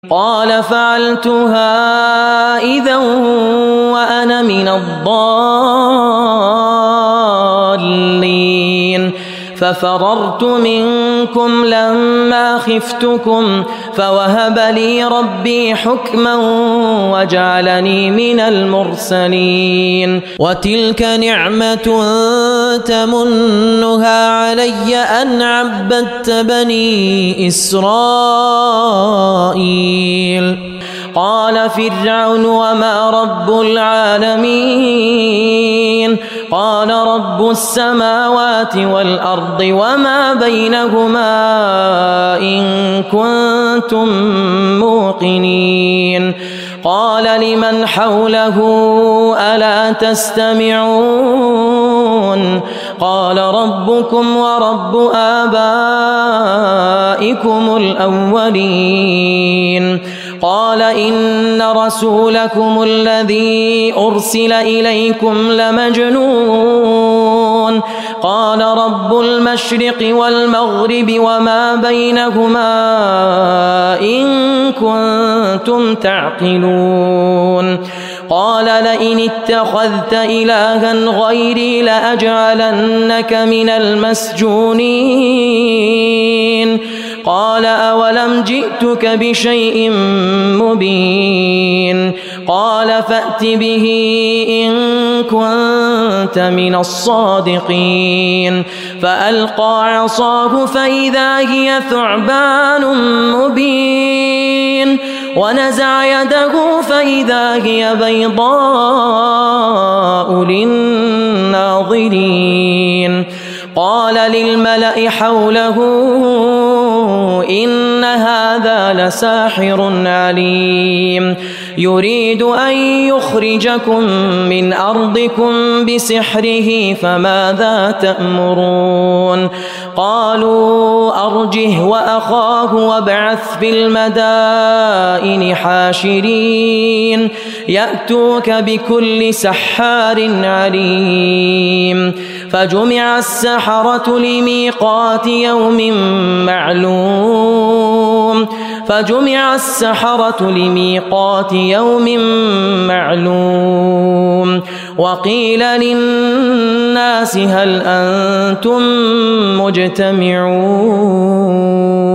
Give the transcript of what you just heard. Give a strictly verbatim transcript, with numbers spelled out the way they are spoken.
قال فعلتها إذا وأنا من الضالين ففررت منكم لما خفتكم فوهب لي ربي حكما وجعلني من المرسلين وتلك نعمة تمنها علي أن عبدت بني إسرائيل قال فرعون وما رب العالمين قال رب السماوات والأرض وما بينهما إن كنتم موقنين قال لمن حوله ألا تستمعون قال ربكم ورب آبائكم الأولين قال إن رسولكم الذي أرسل إليكم لمجنون قال رب المشرق والمغرب وما بينهما إن كنتم تعقلون قال لئن اتخذت إلها غيري لأجعلنك من المسجونين قال أولم جئتك بشيء مبين قال فأت به إن كنت من الصادقين فألقى عصاه فإذا هي ثعبان مبين ونزع يده فإذا هي بيضاء للناظرين قال للملأ حوله إن هذا لساحر عليم يريد أن يخرجكم من أرضكم بسحره فماذا تأمرون قالوا أرجه وأخاه وابعث في المدائن حاشرين يأتوك بكل سحار عليم فجمع السحرة لميقات يوم معلوم فجمع السحرة لميقات يوم معلوم وقيل للناس هل أنتم مجتمعون